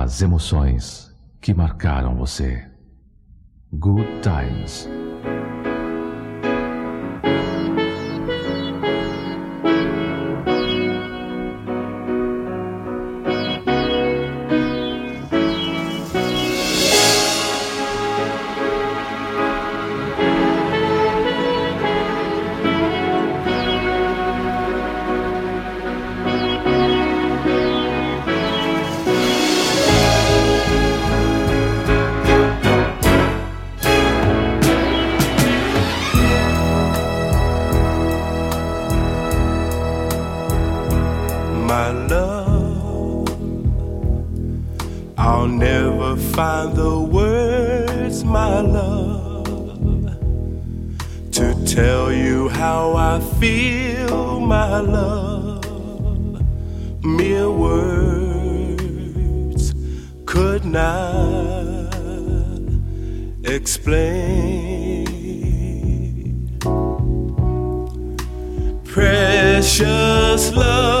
as emoções que marcaram você. Good Times. My love, I'll never find the words, my love, to tell you how I feel, my love. Mere words could not explain. Precious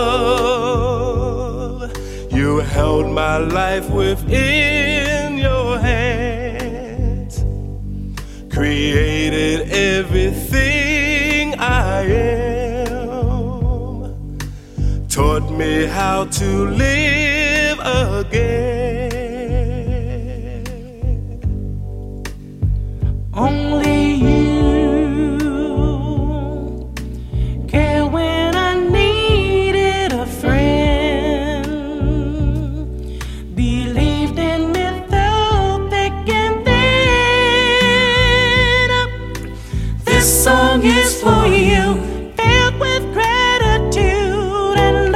love, you held my life within your hands, created everything I am, taught me how to live again. Only you care when I needed a friend, believed in me through thick and thin. This song is for you, filled with gratitude and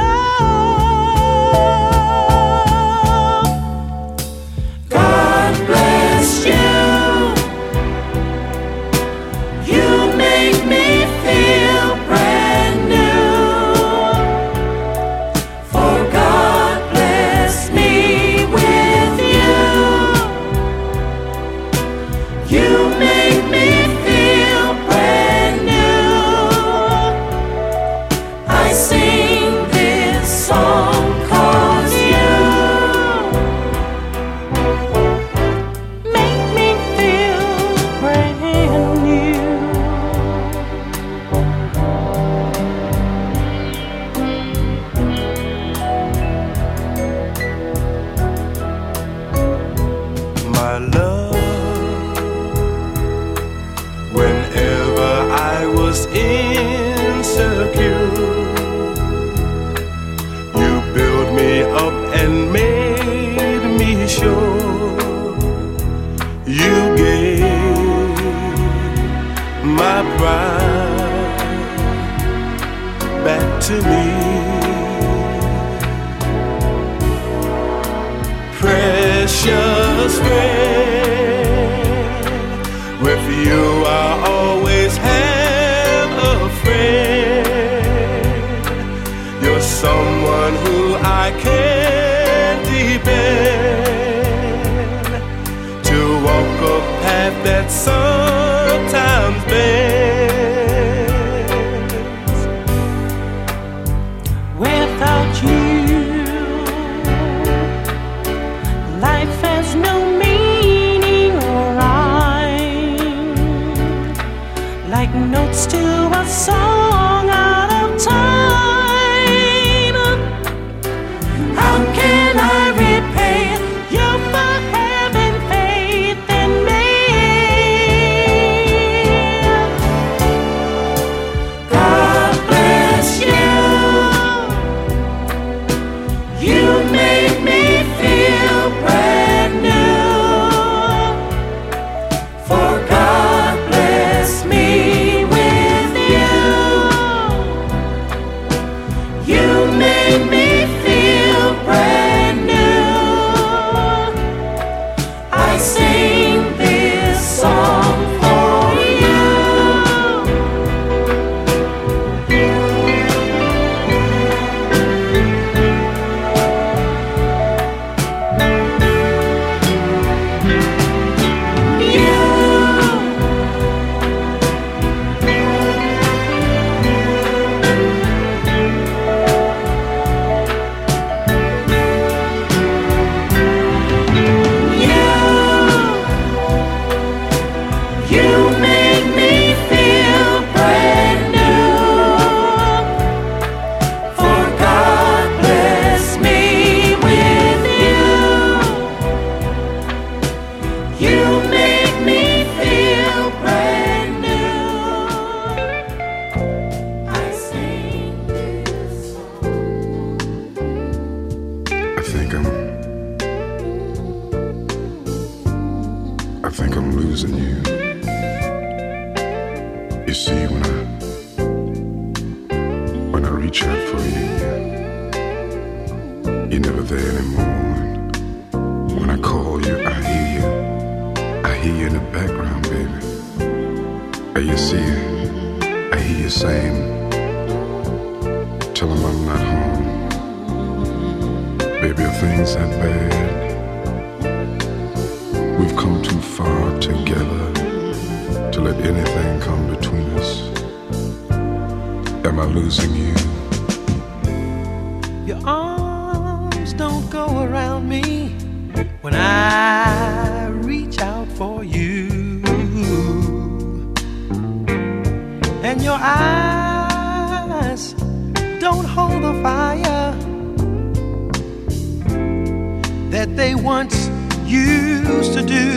love. God bless you. You make me feel brand new. For God bless me with you. You make me feel brand new. I sing this song 'cause you make me feel brand new. My love, whenever I was insecure, you built me up and made me sure. You gave my pride back to me. Precious friend, with you I always have a friend. You're someone who I can depend, to walk a path that sometimes bends. Without you, life has no meaning or rhyme, like notes to a song out of time. How can I repay you for having faith in me? God bless you. You made me feel brand new. For God bless me with you. You make me feel brand new. For God bless me with you. You make me feel brand new. I sing this song. I think I'm losing you. You see, when I reach out for you, you're never there anymore. When I call you, I hear you. I hear you in the background, baby. And you see, I hear you saying, tell 'em I'm not home. Baby, are things that bad? We've come too far together to let anything come between us. Am I losing you? Your arms don't go around me when I reach out for you. And your eyes don't hold the fire that they once used to do.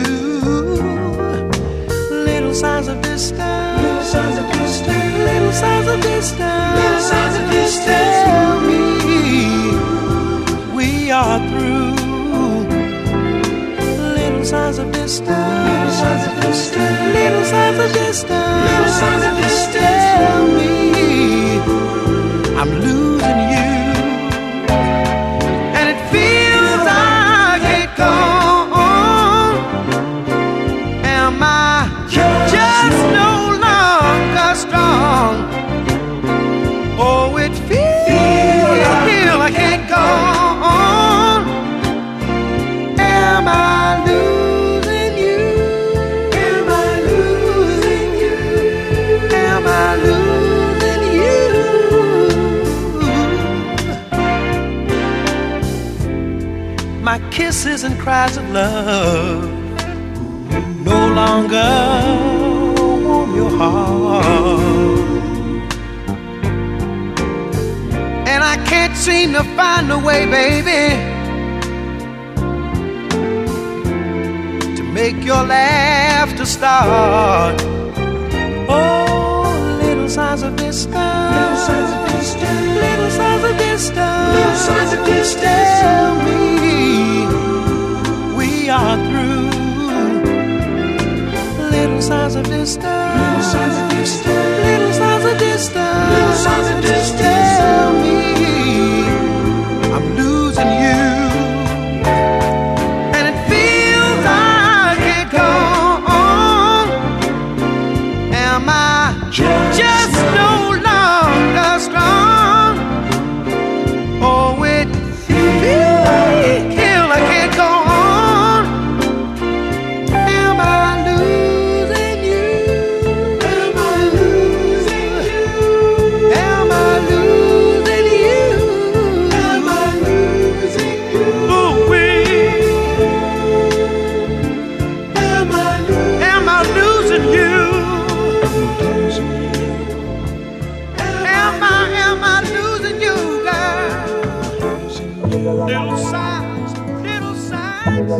Little signs of distance, little signs of distance, little signs of distance, little signs of distance. Tell me we are through. Little signs of distance, little signs of distance, little signs of distance, little signs of distance. Tell me I'm losing you, and it feels like it gone. Am I just no longer strong? Oh, it feels like it gone. Am I losing you? Am I losing you? Am I losing you? My kisses and cries of love no longer warm your heart, and I can't seem to find a way, baby, to make your laughter start. Oh, little signs of distance, little signs of distance, little signs of distance, little signs of distance. Tell me we are through. Little signs of distance, little signs of distance, little signs of distance, little signs of distance. Tell me I'm losing you, and it feels like it gone. Am I just no longer strong? Oh, it feels like it gone. Am I losing you? Am I losing you? Am I losing you? Am I losing you? Oh, am I losing you? Am I losing you, girl? Little signs, little signs.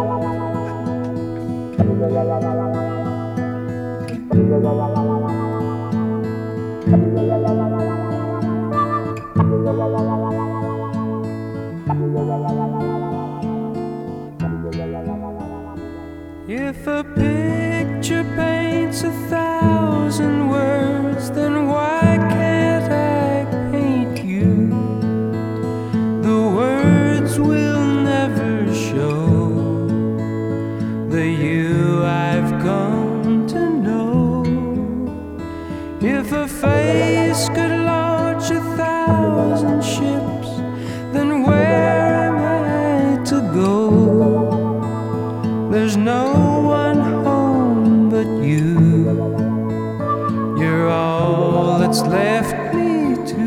If a picture paints 1,000 words, then why can't I paint you? The words will never show the you I've come to know. If a face could launch 1,000 ships, then where am I to go? There's no one home but you. You're all that's left me to.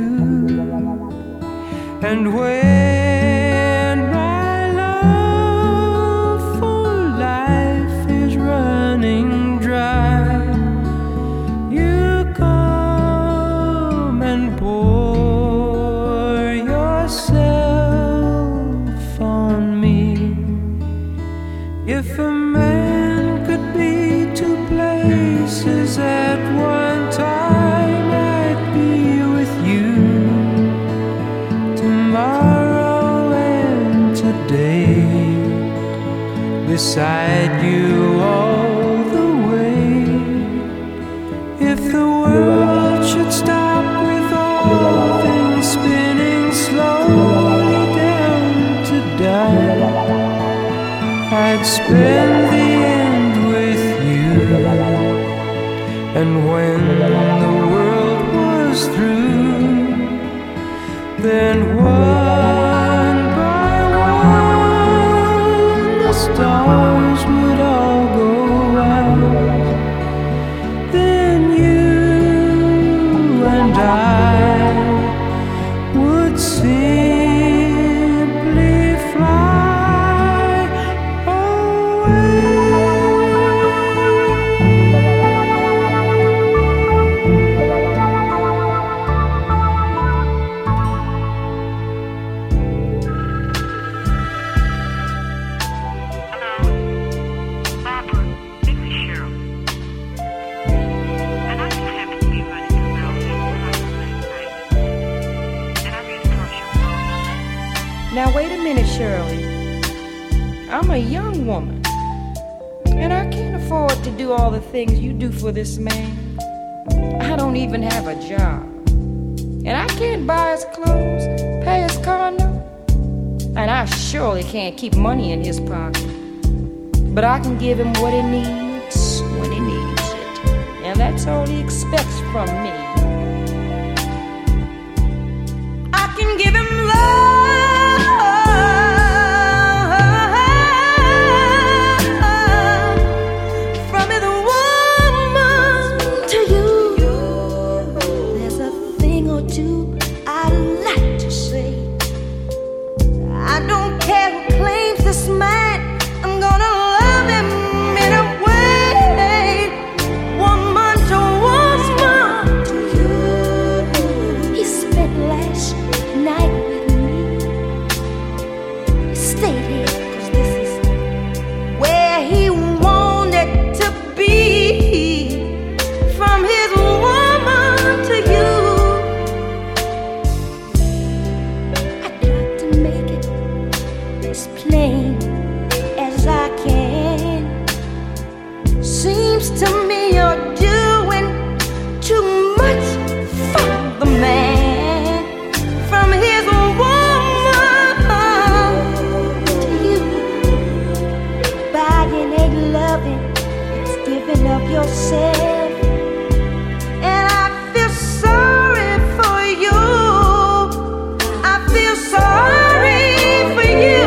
And when my love for life is running dry, chances at one time I'd be with you tomorrow and today, beside you all the way. If the world should stop with all things spinning slowly down to die, I'd spend the end with you. And when the world was through, then one by one the stars would all go out. Then you and I would simply fly away. Now wait a minute, Shirley. I'm a young woman, and I can't afford to do all the things you do for this man. I don't even have a job, and I can't buy his clothes, pay his car note, and I surely can't keep money in his pocket. But I can give him what he needs when he needs it, and that's all he expects from me. I can give him love from his woman to you. There's a thing or two I'd like to say. I don't care who claims this man, I'm gonna love him in a way. Woman to woman to you. He spent last night with me. He stayed here 'cause this is where he wanted to be. From his woman to you, I'd like to make it as plain as I can. Seems to me you're doing too much for the man. From his woman to you, buying ain't loving, it's giving up yourself. And I feel sorry for you. I feel sorry for you.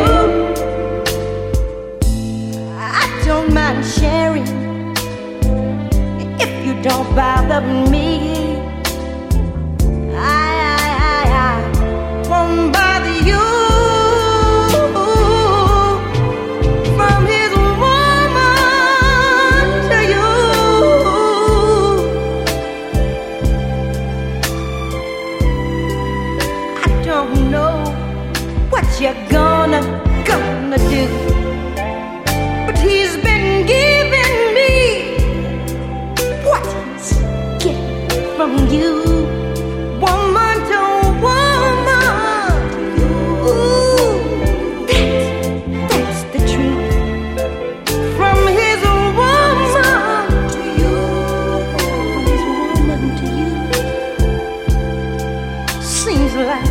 I don't mind sharing if you don't bother me. I won't bother you. From his woman to you, I don't know what you're gonna do, but he's been giving me what he's getting from you. Woman to woman to you. That's the truth. From his woman to you. From his woman to you. Seems like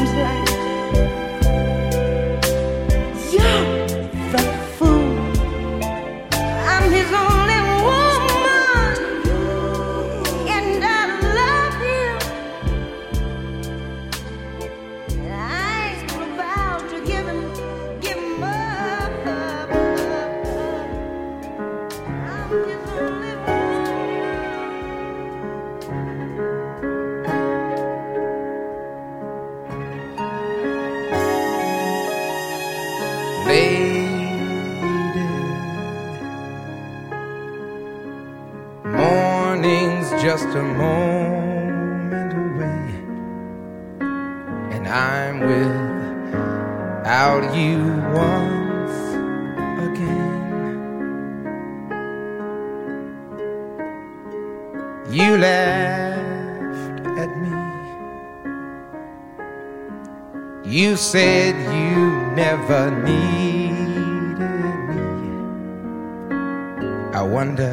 you're the fool. I'm his only woman, and I love him. I ain't about to give him up. I'm his only Lady, morning's just a moment away, and I'm without you once again. You laughed at me. You said you never needed me. I wonder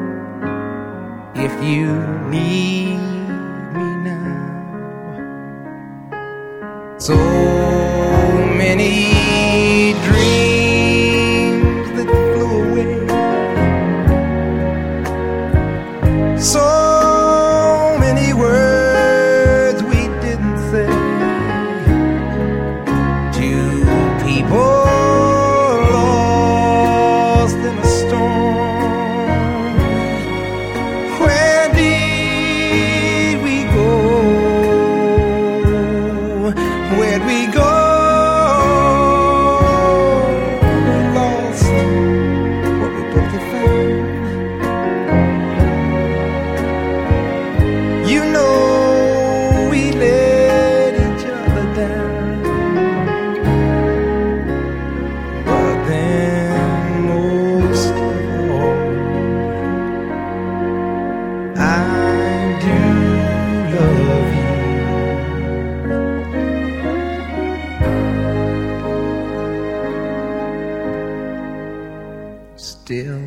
if you need me now. So many dreams that flew away. So many words we didn't say. Two people lost in a storm. Where did we go? Where'd we go? We lost what we both had found. You know we let each other down. But then most of all, I do love you. Still.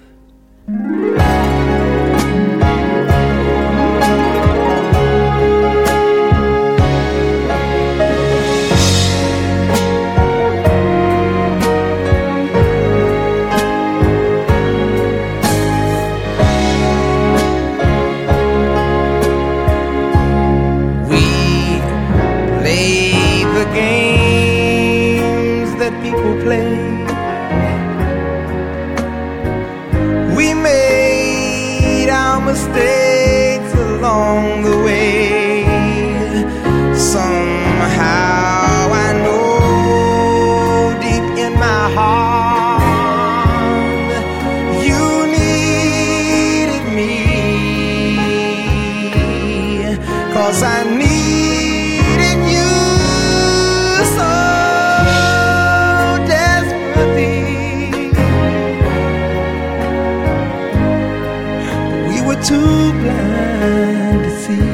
We played the games that people play. We made our mistakes along the way. Somehow I know deep in my heart you needed me. 'Cause I needed you so desperately. We were too blind to see.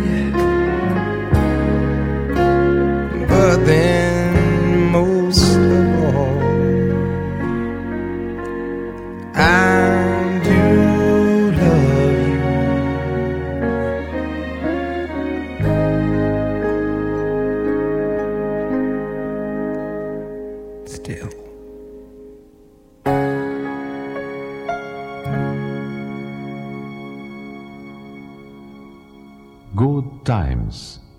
But then most of all, I do love you. Still. Good times.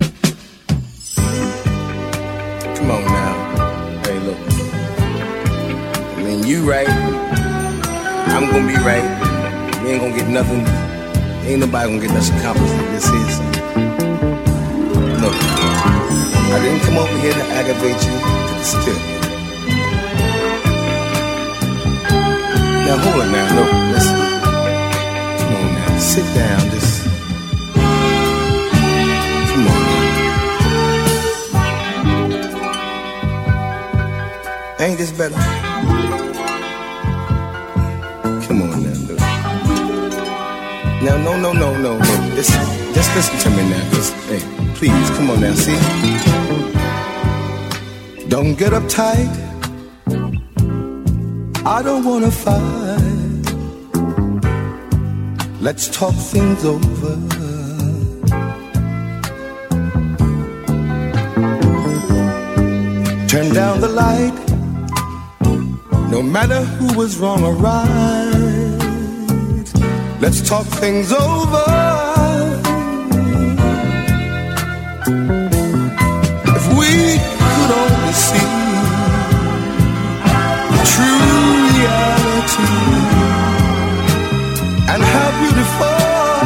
Come on now. Hey, look. I mean, you right. I'm gonna be right. We ain't gonna get nothing. Ain't nobody gonna get nothing accomplished like this is. Look, I didn't come over here to aggravate you to the still. Now hold it now. Look, listen. Come on now. Sit down. Just come on now. Ain't this better? Come on now, look. Now, no. Just listen to me now. Just, hey, please, come on now, see? Don't get uptight. I don't wanna fight. Let's talk things over. Turn down the light. No matter who was wrong or right, let's talk things over. If we could only see the true reality and how beautiful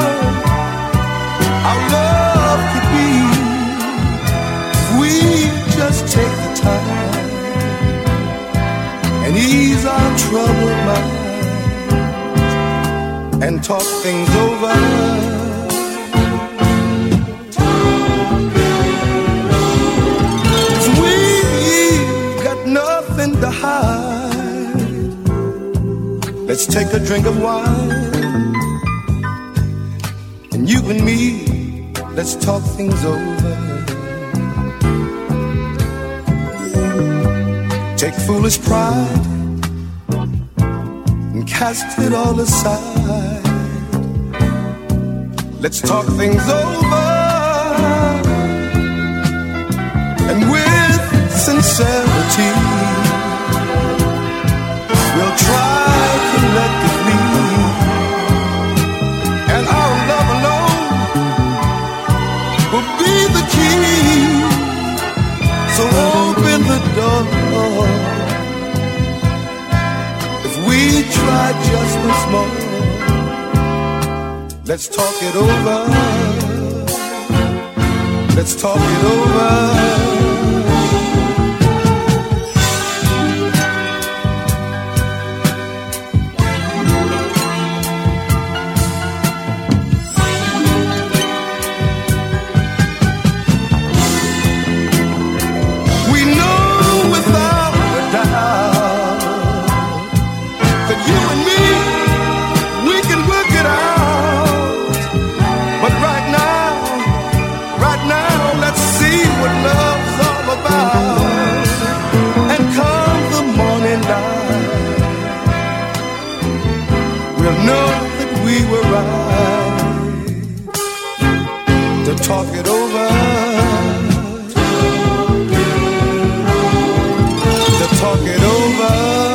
our love could be, if we just take the time and ease our troubled minds and talk things over. We've got nothing to hide. Let's take a drink of wine You and me, let's talk things over. Take foolish pride and cast it all aside. Let's talk things over, and with sincerity we'll try collectively, and our love alone will be the key. So open the door. If we try just once more, let's talk it over. Let's talk it over. Talk it over. To talk it over.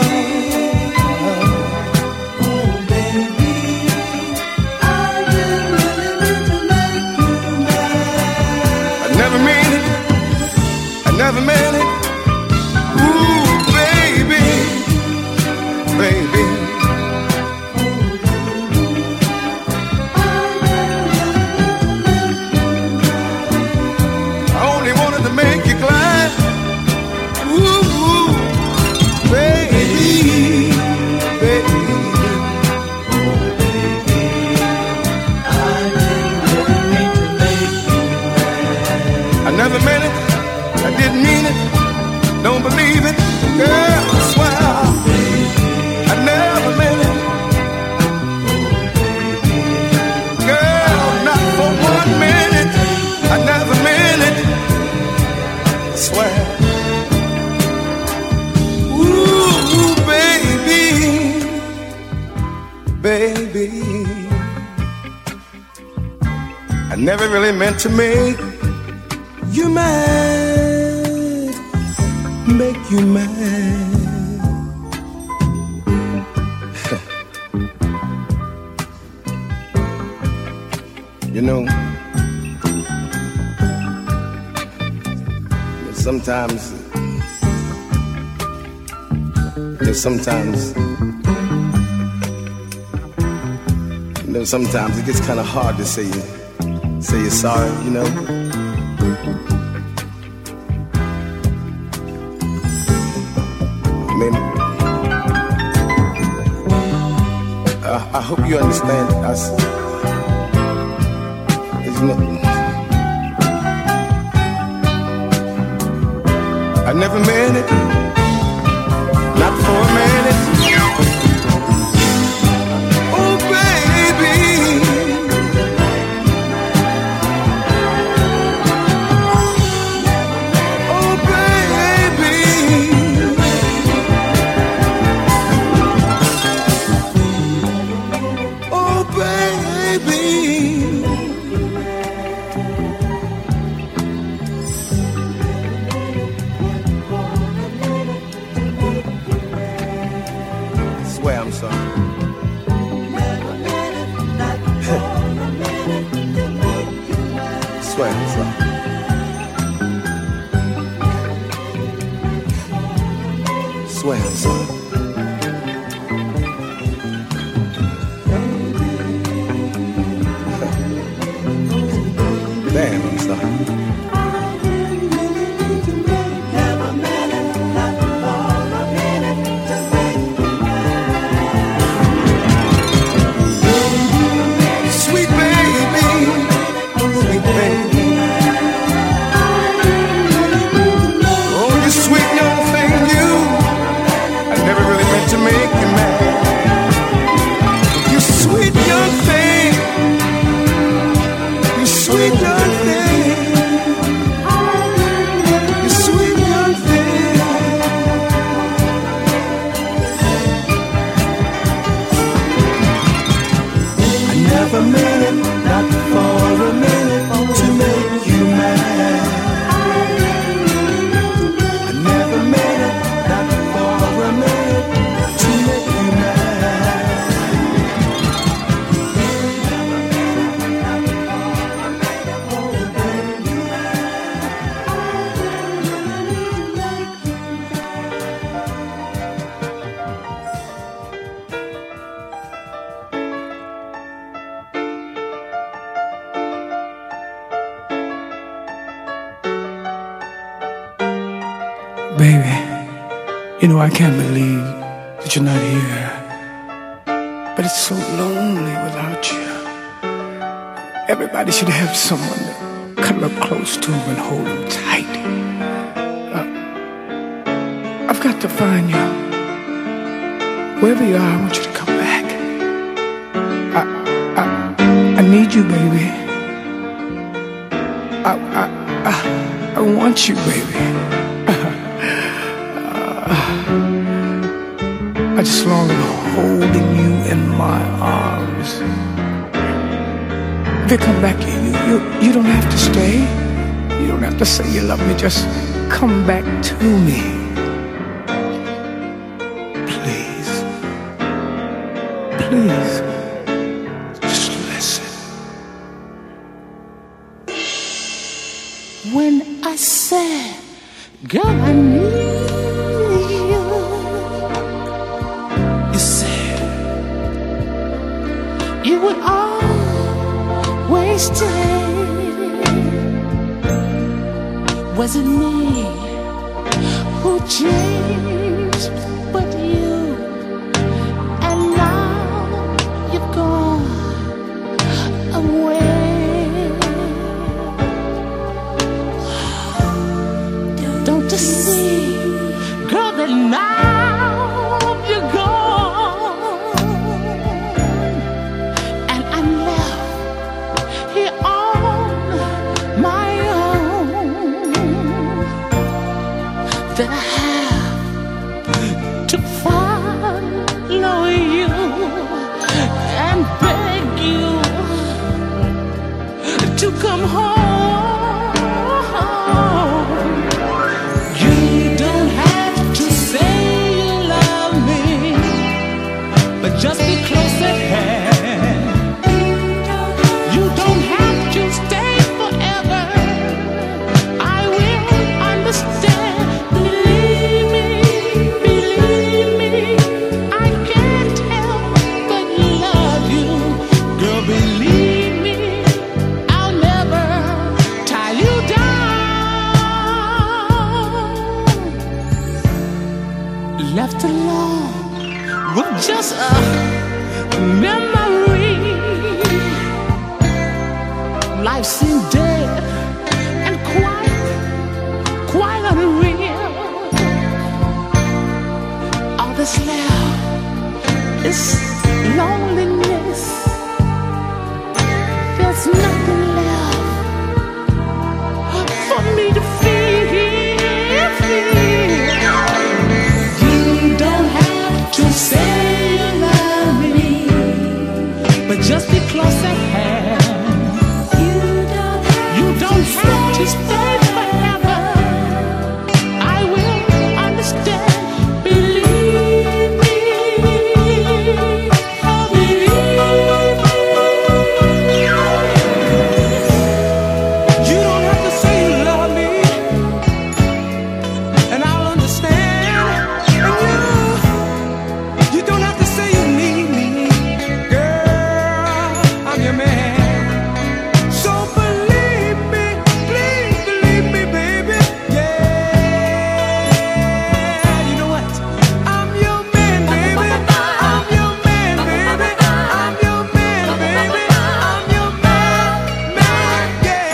Oh, baby, I really meant to make you mad. I never meant it. I never meant it. Ooh, baby, baby. Don't believe it, girl, I swear I never meant it. Girl, not for 1 minute, I never meant it, I swear. Ooh, baby, baby, I never really meant to make you mad, make you mad. You know, sometimes it gets kind of hard to say you're sorry, you know. I hope you understand us. I never meant it, not for a minute. Oh, baby, oh, baby. Oh, baby. Swear I'm sorry. Swear I'm sorry. Swear I'm sorry. Damn, I'm sorry. Sweet baby, sweet baby. Oh, you sweet young thing, you. I never really meant to make you mad. You sweet young thing. Baby, you know I can't believe that you're not here. But it's so lonely without you. Everybody should have someone to cuddle up close to him and hold him tight. I've got to find you. Wherever you are, I want you to come back. I need you, baby. I want you, baby. I just long to holding you in my arms. If you come back, you don't have to stay. You don't have to say you love me. Just come back to me. Please. Please. Just listen. When I said, girl, I need you, you said you would always stay. Was it me who changed but you? And now you've gone away. Don't you see, girl, that now you're gone, and I'm left here on my own. That I have to follow you and beg you to come home. Just be close at hand. You don't have to stay forever. I will understand. Believe me, I can't help but love you. Girl, believe me, I'll never tie you down. Left alone with just a memory, life seemed dead and quite unreal. All that's left is loneliness. There's nothing left for me to feel. You don't have to say you love me, but just be close at hand. You don't have to stay forever. I will understand. Believe me, oh believe me. You don't have to say you love me, and I'll understand. And you don't have to say you need me. Girl, I'm your man. So believe me, please believe me, baby. Yeah, you know what? I'm your man, baby. I'm your man, baby. I'm your man, baby. I'm your man, yeah.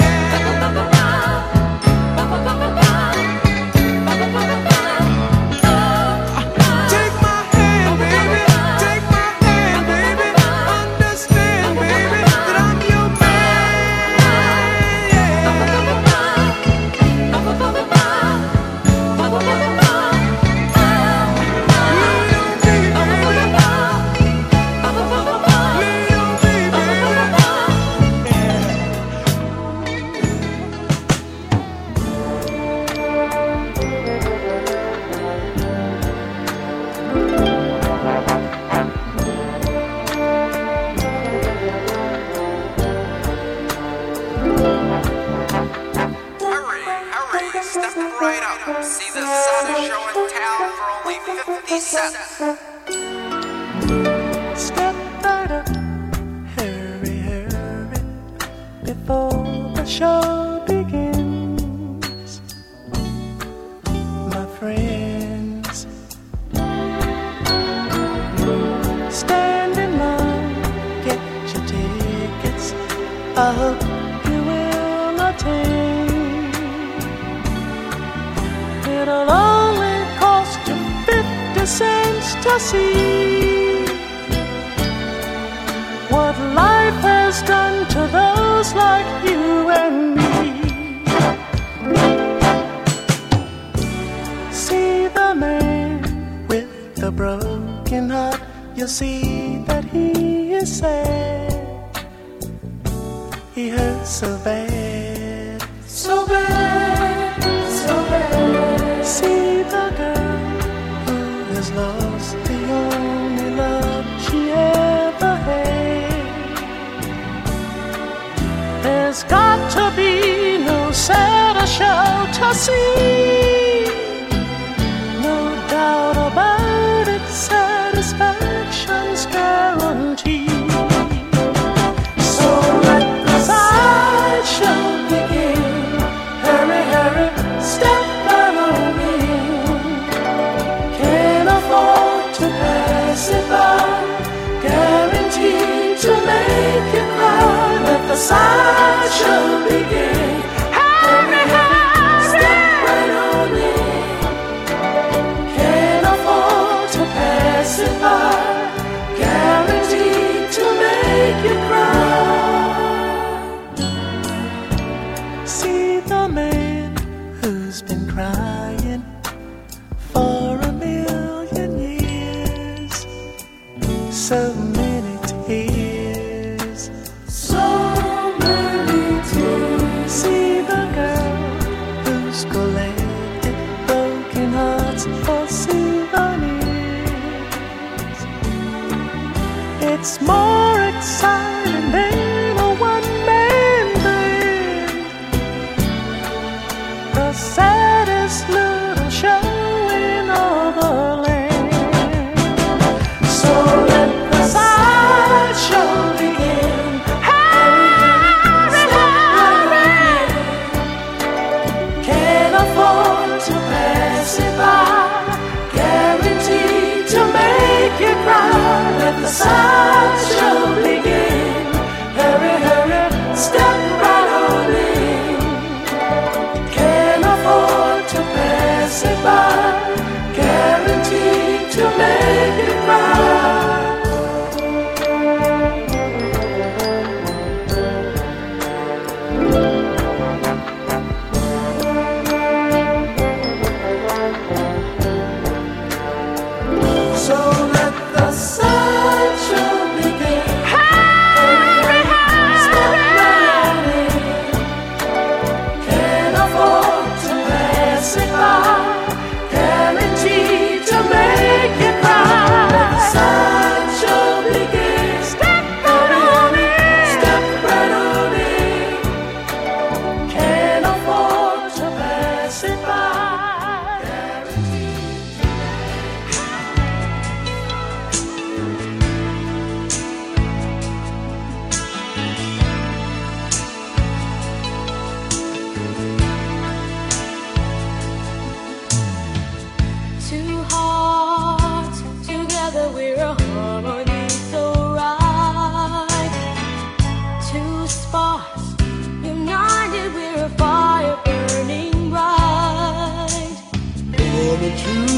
Take my hand, baby. Take my hand, baby. Understand, baby, that I'm your man, yeah. Hurry, step right up. See the saddest show in town for only 50 cents. Step right up, hurry, before the show begins. My friend. I hope you will attain. It'll only cost you 50 cents to see what life has done to those like you and me. See the man with the broken heart, you'll see that he is sad. He hurts so bad, so bad, so bad. See the girl who has lost the only love she ever had. There's got to be no sadder show to see. No doubt about it, satisfaction's guaranteed. So let the sideshow begin. Hurry, hurry, step right on in. Can't afford to pass it by. Guaranteed to make you cry. Let the sideshow begin. Hurry, hurry, step right on in. Can't afford to pass it by. Guaranteed to make you cry. See the man who's been crying for a million years. So many tears, so many tears. See the girl who's collected broken hearts for souvenirs. It's more exciting than a one-man band. The saddest little show in all the land. So let the sideshow begin. Hurry, hurry. Can't afford to pass it by. Guaranteed to make you cry. Let the sideshow begin. Hurry, hurry, step right on in. Can't afford to pass it by. Guaranteed to make you cry. So let the sideshow begin. Hurry, hurry, step right on in. Can't afford to pass it by. Guaranteed to make you cry. Let the sideshow begin. Step right on in. Step right on in. Can't afford to pass it by. Two hearts together, we're a harmony so right. Two sparks united, we're a fire burning bright. For the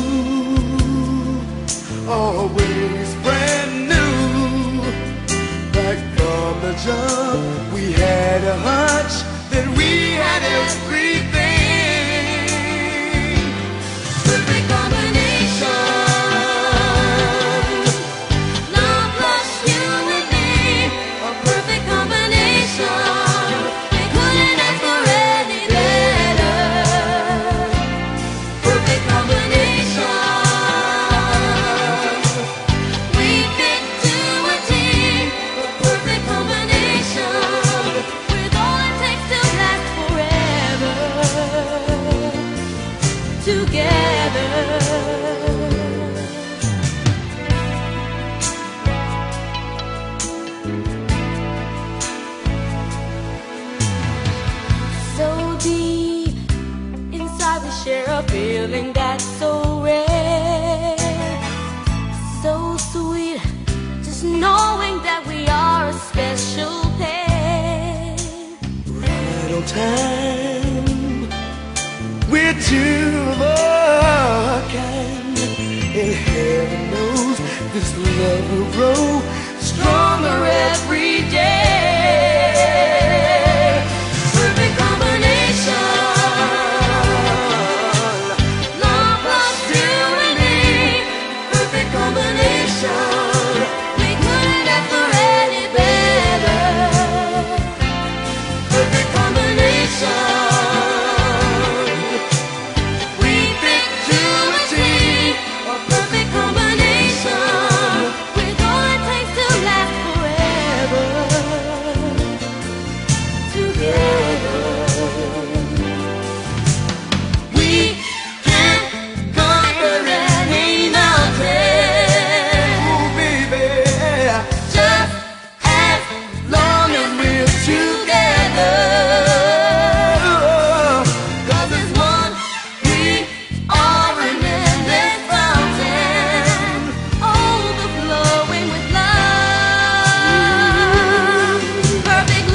truth, always brand new. Right from the jump, we had a hunch that we had everything. Perfect combination. Love plus you and me. A perfect combination. We couldn't ask for any better. Perfect combination. We fit to a team. A perfect combination. With all it takes to last forever. Together. So deep inside, we share a feeling that's so rare, so sweet, just knowing that we are a special pair. no time. We're two of a kind, and heaven knows this love will grow stronger every day. Perfect combination, love plus you and me. Perfect combination, we couldn't ask for any better. Perfect combination, we fit to a T. A perfect combination, with all it takes to last forever together. We can conquer any mountain, oh baby, just as long as we're together. 'Cause as one, we are an endless fountain, overflowing with love. Perfect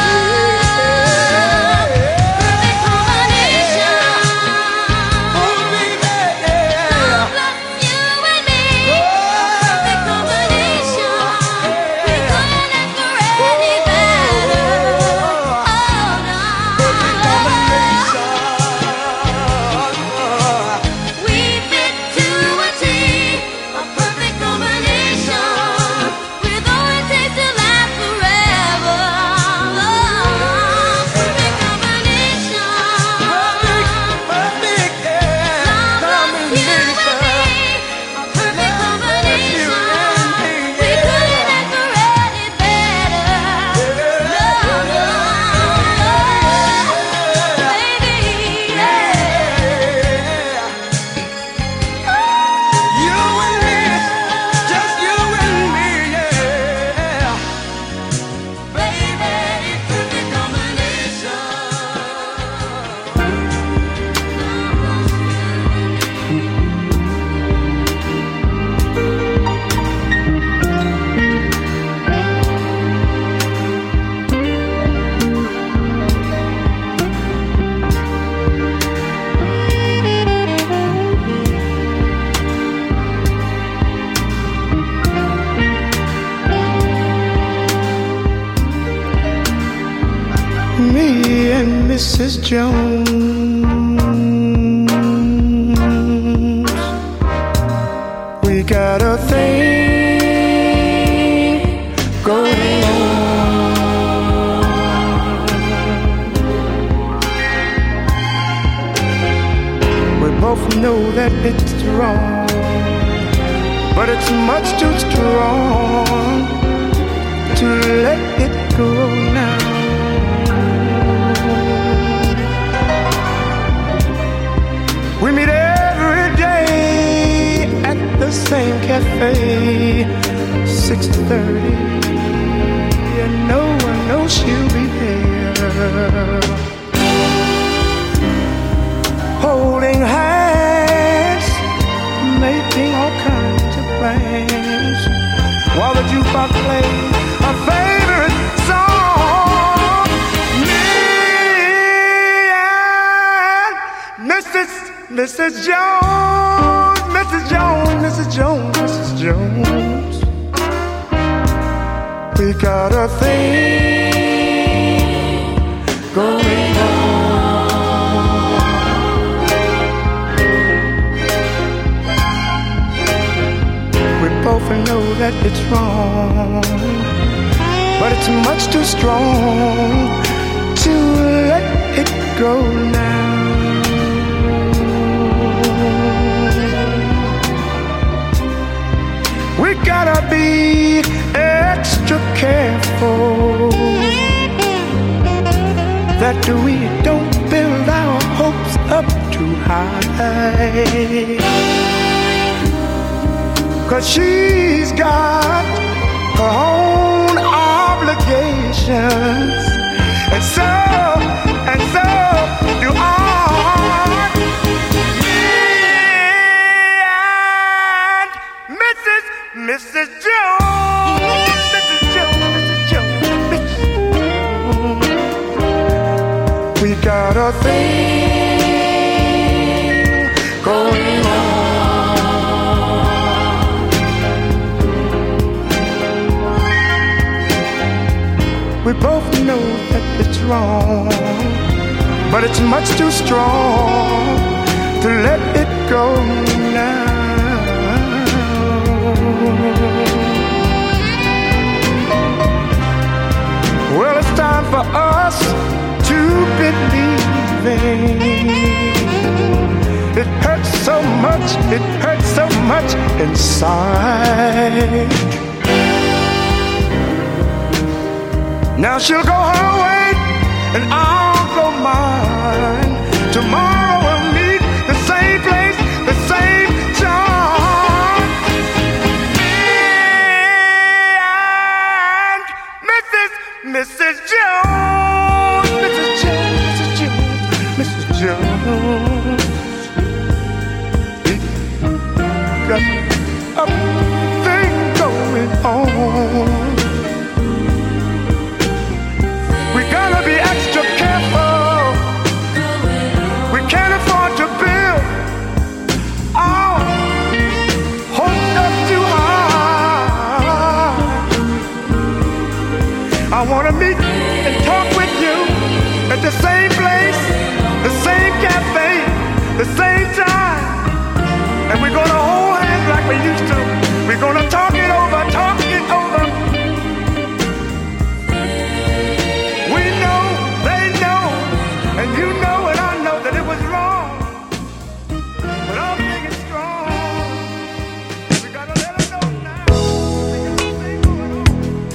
love, perfect combination. Oh baby, love plus you and me. Perfect combination, we couldn't ask for any better. Oh no, perfect combination, we fit to a T. A perfect combination, with all it takes to last forever. Perfect combination, perfect combination, a perfect combination. We couldn't ask for any better. No, baby, you and me, just you and me, yeah. Baby, perfect combination. Me and Mrs. Jones, we got a thing going on. We both know that it's wrong, but it's much too strong to let it go now. We meet every day at the same cafe, 6:30, and no one knows she'll be there. Holding hands, making all kinds of plans, while the jukebox plays a favorite song. Me and Mrs. Jones, Mrs. Jones, Mrs. Jones, Mrs. Jones, we got a thing going on. We both know that it's wrong, but it's much too strong to let it go now. We gotta be extra careful that we don't build our hopes up too high. 'Cause she's got her own obligations, and so do I. Me and Mrs. Jones, Mrs. Jones, Mrs. Jones, Mrs. Jones. We got a thing going on. We both know that it's wrong, but it's much too strong to let it go now. Well, it's time for us to believe. It hurts so much, it hurts so much inside. Now she'll go her way and I'll go mine. Tomorrow we'll meet the same place, the same time. Me and Mrs. Jones, Mrs. Jones, Mrs. Jones, Mrs. Jones. Got a thing going on. We gotta be extra careful. We can't afford to build our hopes up too high. I wanna meet and talk with you at the same place, the same cafe, the same time. And we're gonna hold hands like we used to. We're gonna talk it over, talk it over. We know, they know, and you know and I know that it was wrong. But I'm thinking strong. We gotta let them know now. We got a thing going on.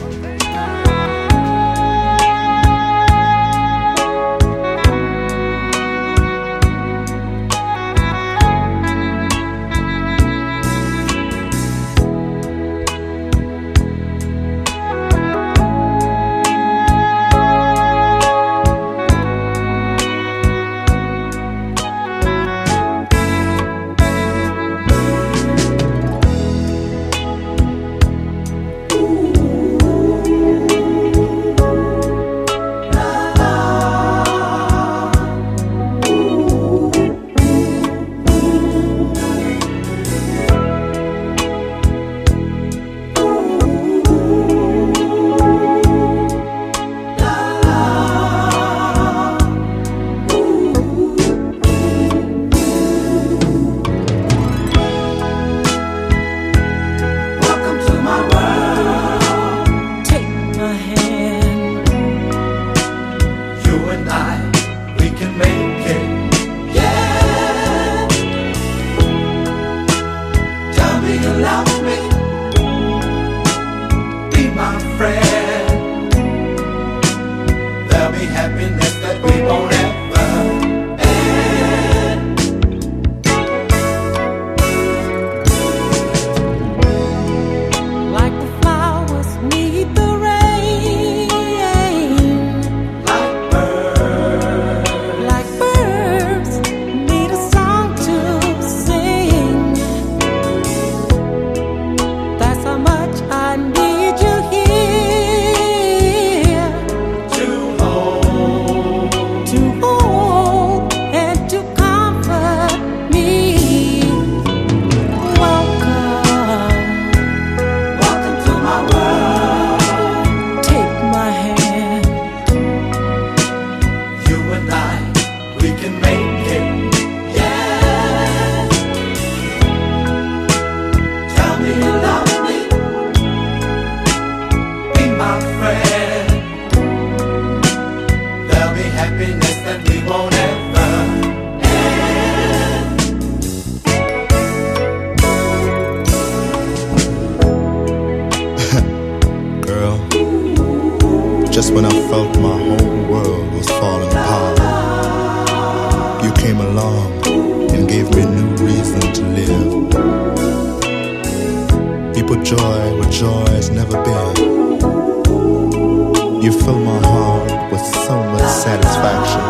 Just when I felt my whole world was falling apart, you came along and gave me a new reason to live. You put joy where joy has never been. You fill my heart with so much satisfaction.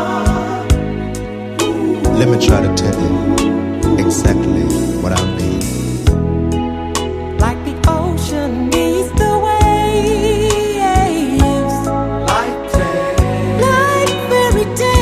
Let me try to tell you exactly what I mean. Like the ocean needs the waves, like fairy tales.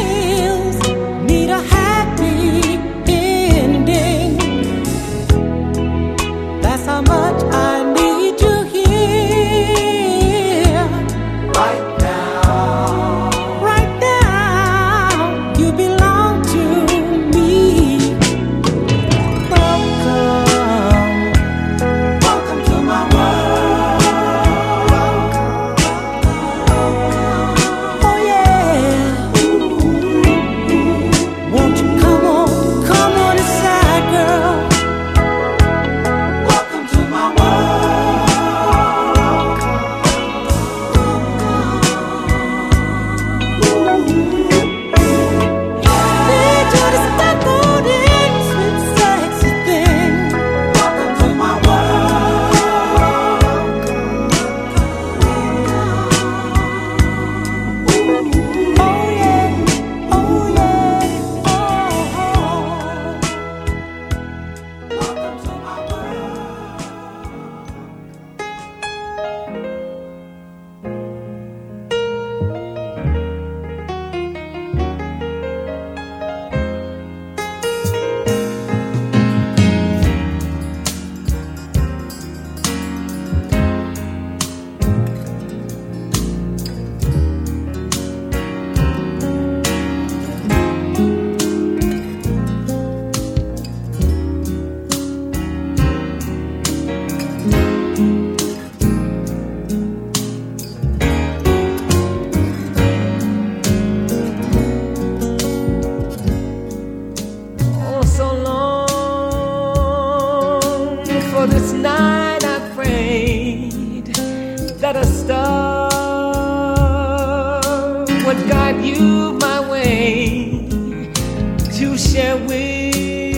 would guide you my way to share with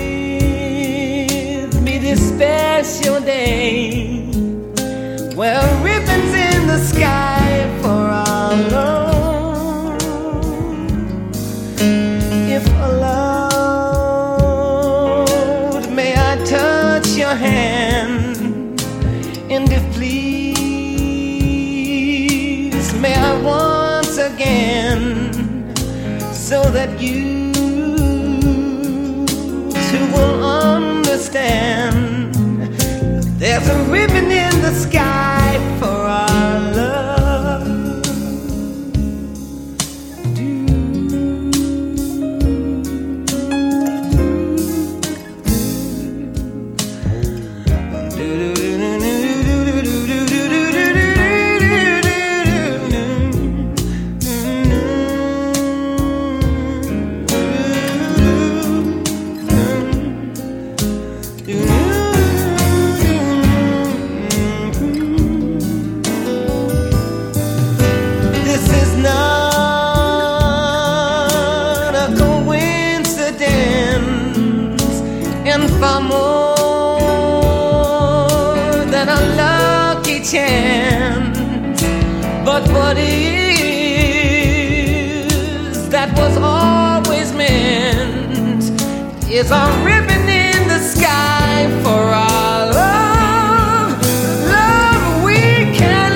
me this special day. Well, ribbons in the sky for our love. If allowed, may I touch your hand? And if please, may I once again, so that you too will understand. There's a ribbon in the sky for our love. Far more than a lucky chance. But what is that was always meant is a ribbon in the sky for our love. Love we can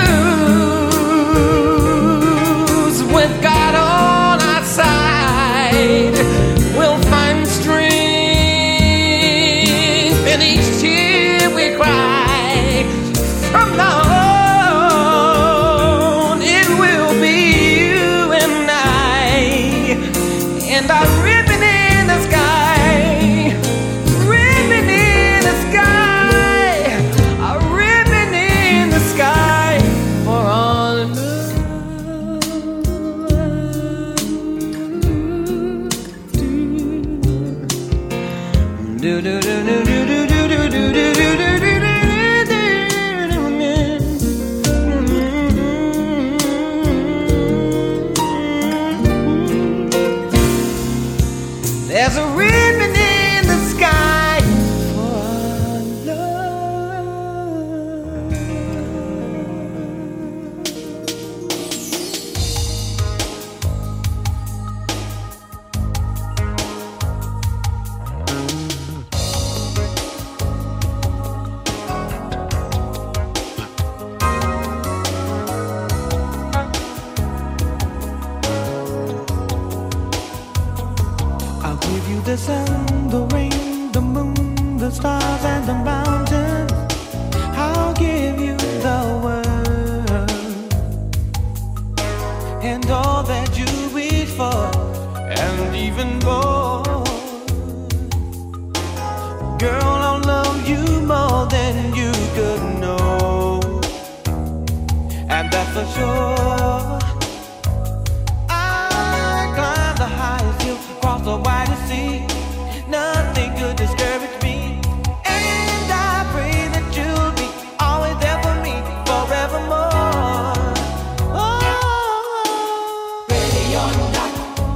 lose with God on our side. We'll find strength in each tear we cry. From now on, it will be you and I, and our ribbon in the sky, ribbon in the sky, a ribbon in the sky for all love. Do do do do do do. There's a ribbon in the sky for our love. I'll give you the sun, the rain, the moon, the stars, and the mountains. I'll give you the world and all that you wish for, and even more. Girl, I'll love you more than you could know, and that's for sure. I climb the highest hill, cross the widest sea. Nothing could discourage me, and I pray that you'll be always there for me forevermore. Oh, ready or not,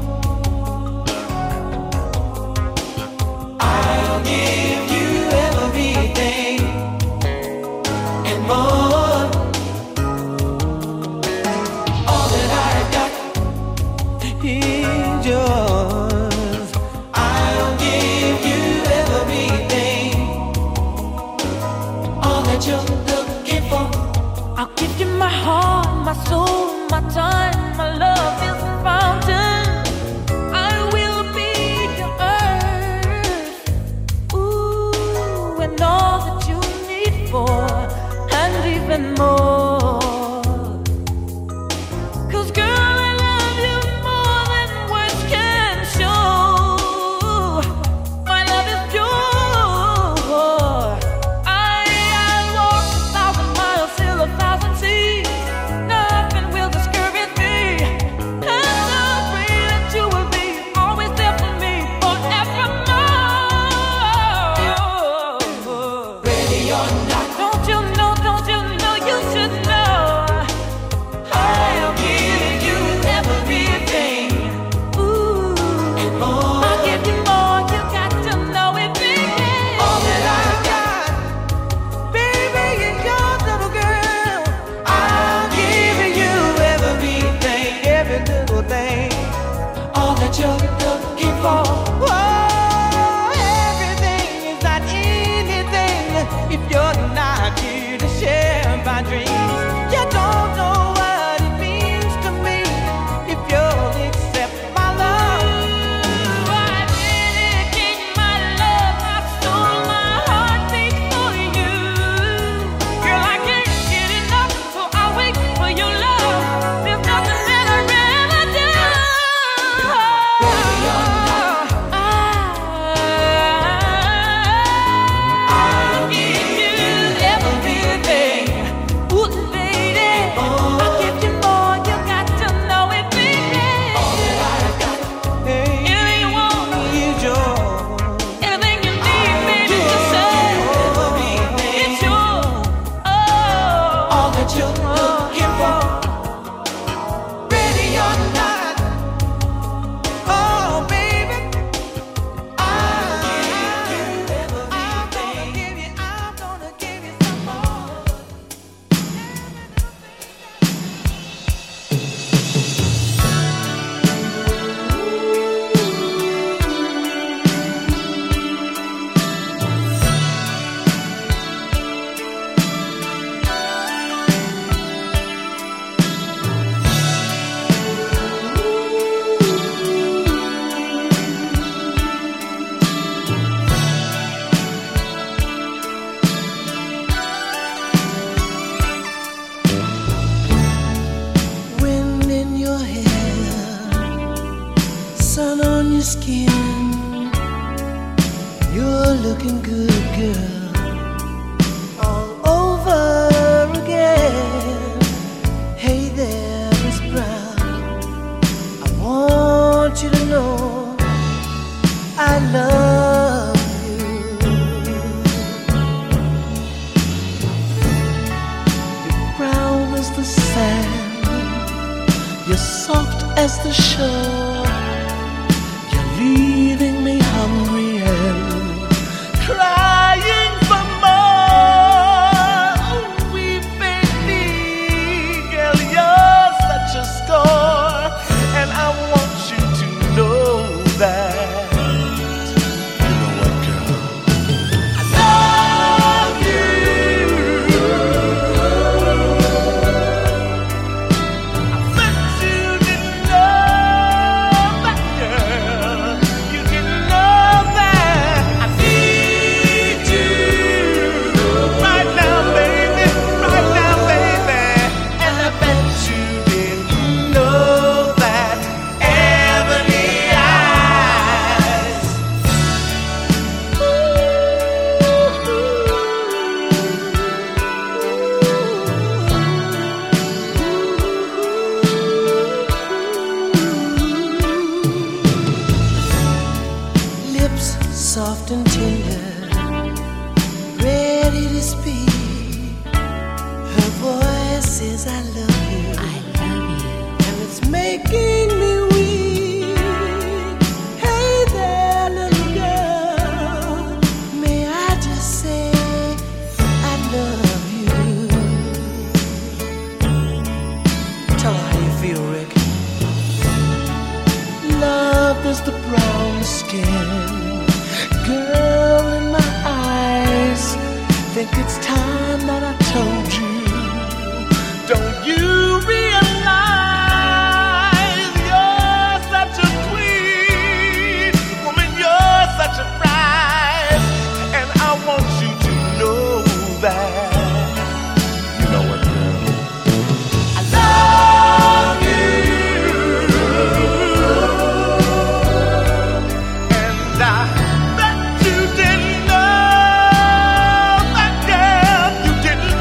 I'll give you everything and more. All that I've got is yours. I'll give you everything, all that you're looking for. I'll give you my heart, my soul, my time, my love is a fountain. I will be your earth, ooh, and all that you need for, and even more. 'Cause girl, I love you more than words can show. My love is pure. I'll walk 1,000 miles, sail 1,000 seas. Nothing will sun on your skin. You're looking good, girl, all over again. Hey there, Miss Brown, I want you to know I love you. You're brown as the sand, you're soft as the shore. You're leaving me hungry and crying for more. Oh, weeping me, girl, you're such a score, and I want you to know that. You know what, girl? I love you. I bet you didn't know that, girl. You didn't know that. I need you right now, baby, right now, baby. And I bet you didn't know that. Ebony eyes. Lips soft and tender, ready to speak. Her voice says, I love you. I love you. And it's making me weak. Hey there, little girl. May I just say, I love you. Tell her how you feel, Rick. Love is the brown skin. Girl in my eyes, think it's time that I told you. Don't you realize you're such a queen, woman, you're such a prize, and I want you to know that. You know what, girl? I love you. And I bet you didn't know that, girl. You didn't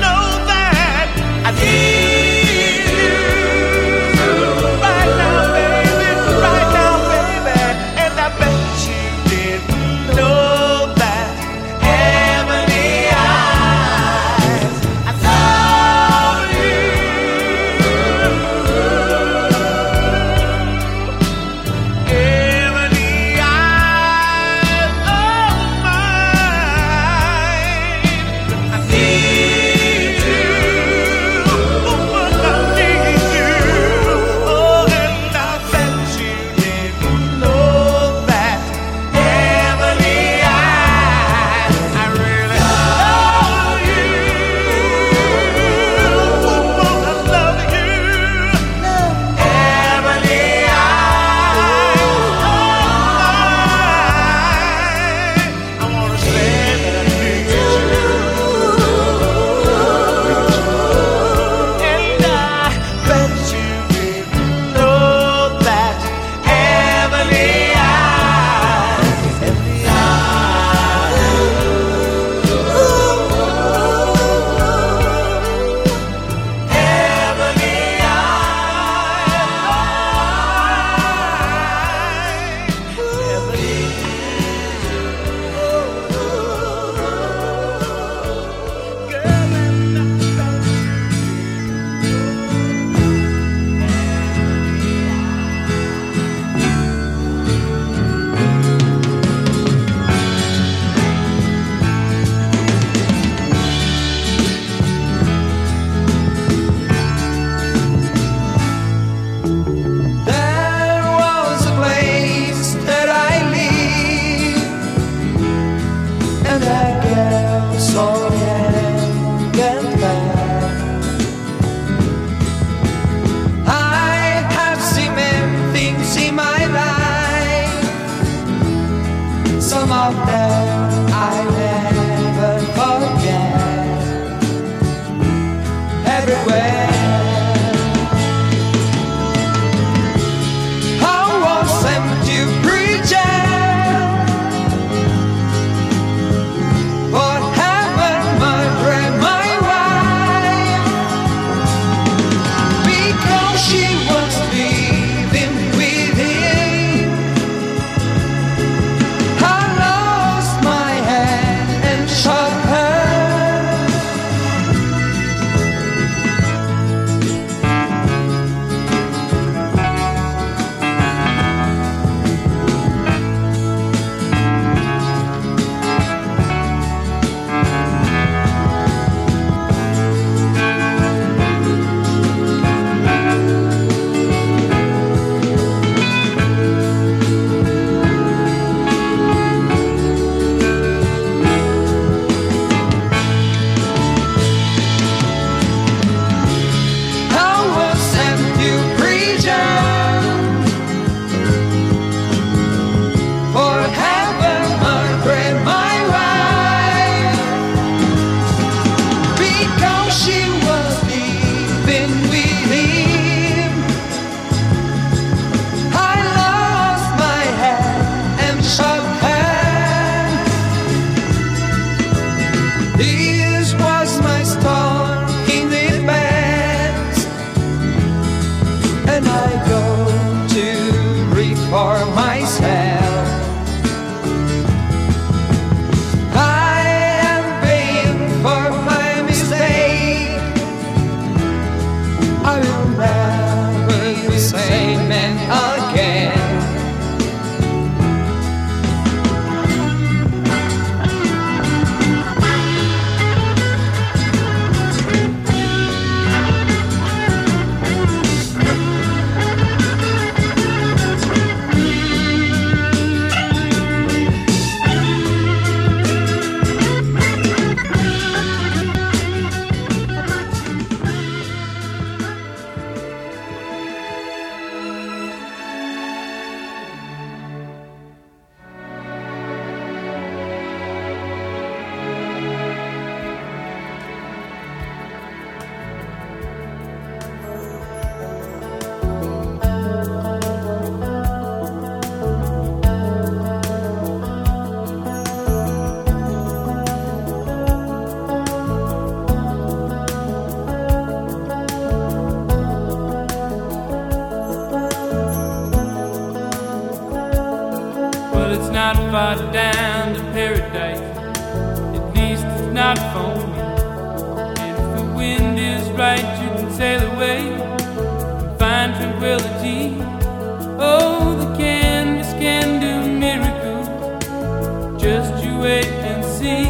not far down to paradise. At least it's not for me. And if the wind is right, you can sail away and find tranquility. Oh, the canvas can do miracles. Just you wait and see.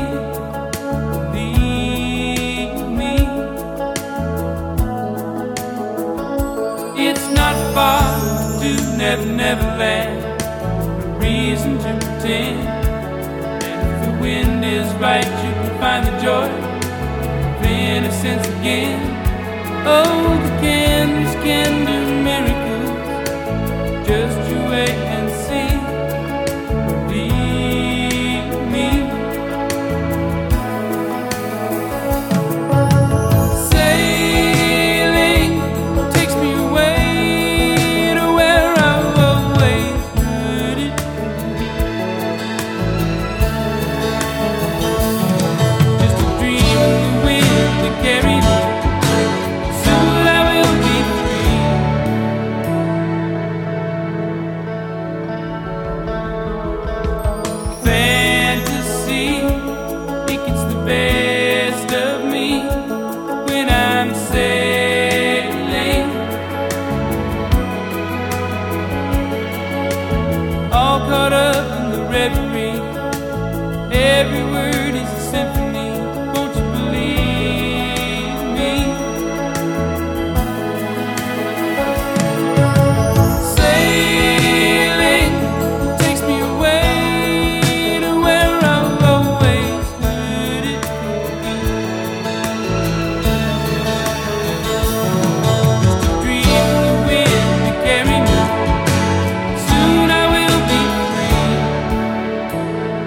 Believe me. It's not far to Never Never Land. Reason to pretend. And if the wind is right, you can find the joy of innocence again. Oh, the canvas can do miracles. Just you wait and see. Believe me. Sailing takes me away to where I've always heard it. Just a dream of the wind to carry me. Soon I will be free. Fantasy, it gets the best of me when I'm sailing. All caught up in the reverie. Every word is a symphony. Won't you believe me? Sailing takes me away to where I've always heard it. Just a dream of the wind to carry me. Soon I will be free.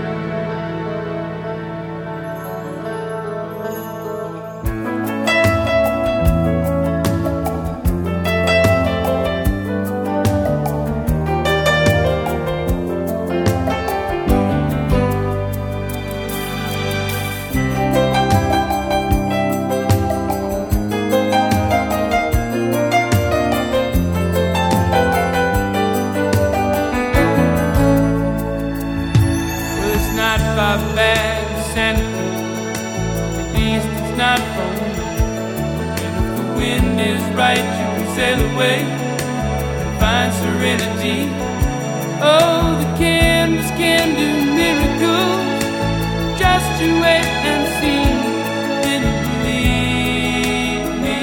Well, it's not far back to Santa Cruz. At least it's not for me. And if the wind is right, you can sail away and find serenity. Oh, the canvas can do miracles. Just you wait and see. Then you believe me.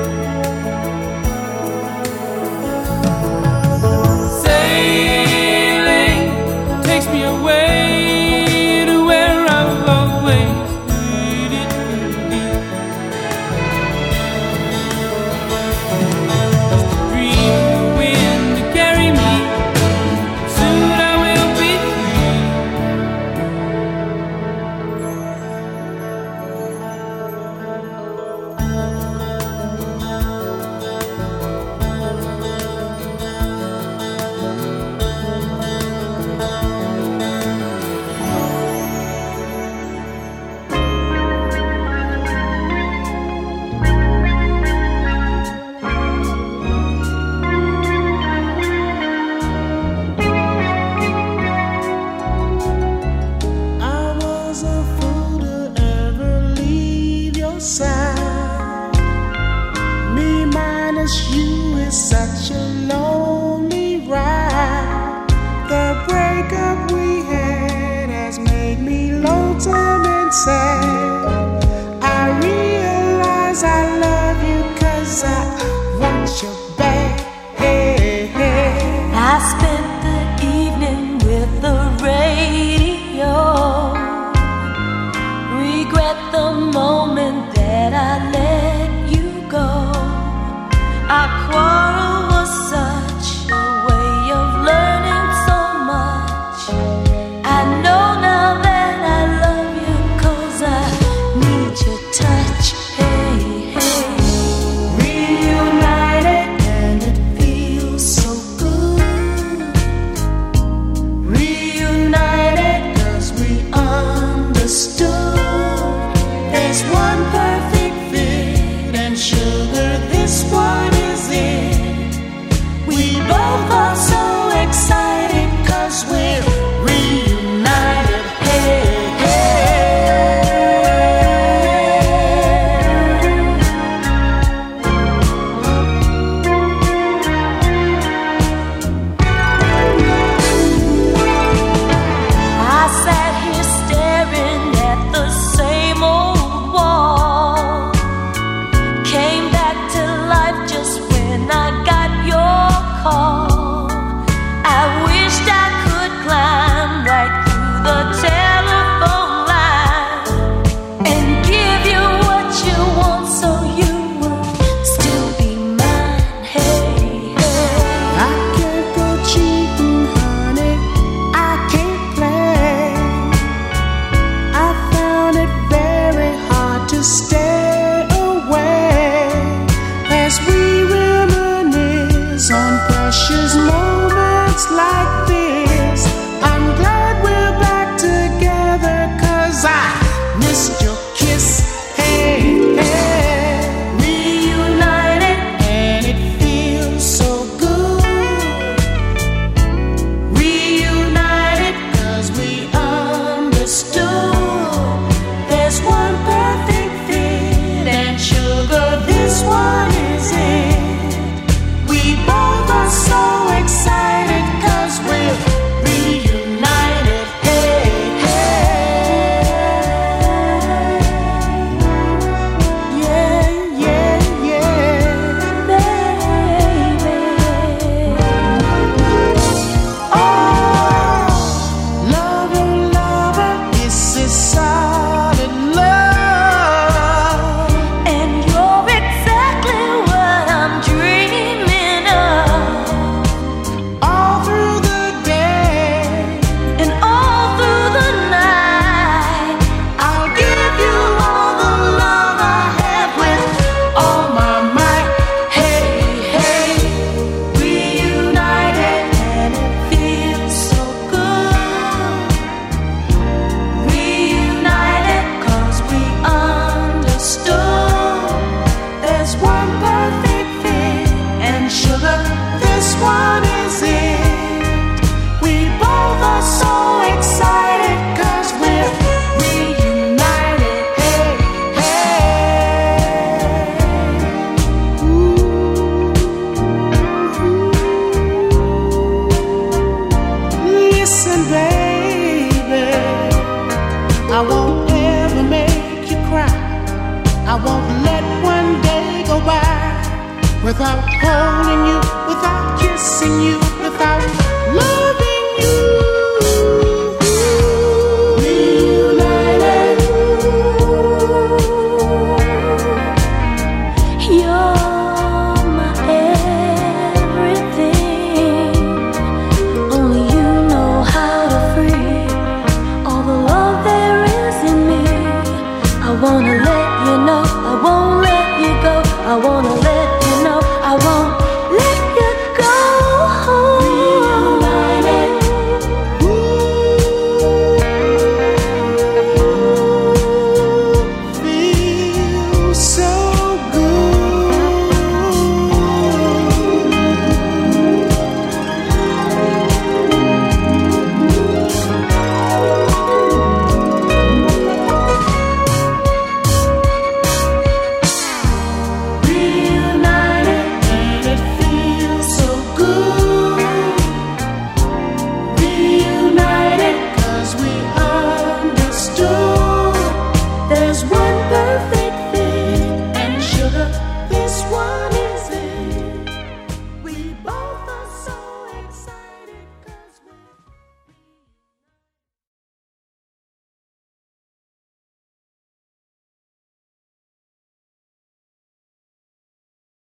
Sailing takes me away to where I've always heard it could be. Just a dream of the wind to carry me. Soon I will be free. I was a fool to ever leave your side. Me minus you is such a lonely ride. The breakup we had has made me lonesome and sad. I realize I love you 'cause I want you back. I spent the evening with the radio. Regret the moment that I let you go. Our quarrel was such a way of learning so much. I know now that I love you 'cause I without holding you, without kissing you.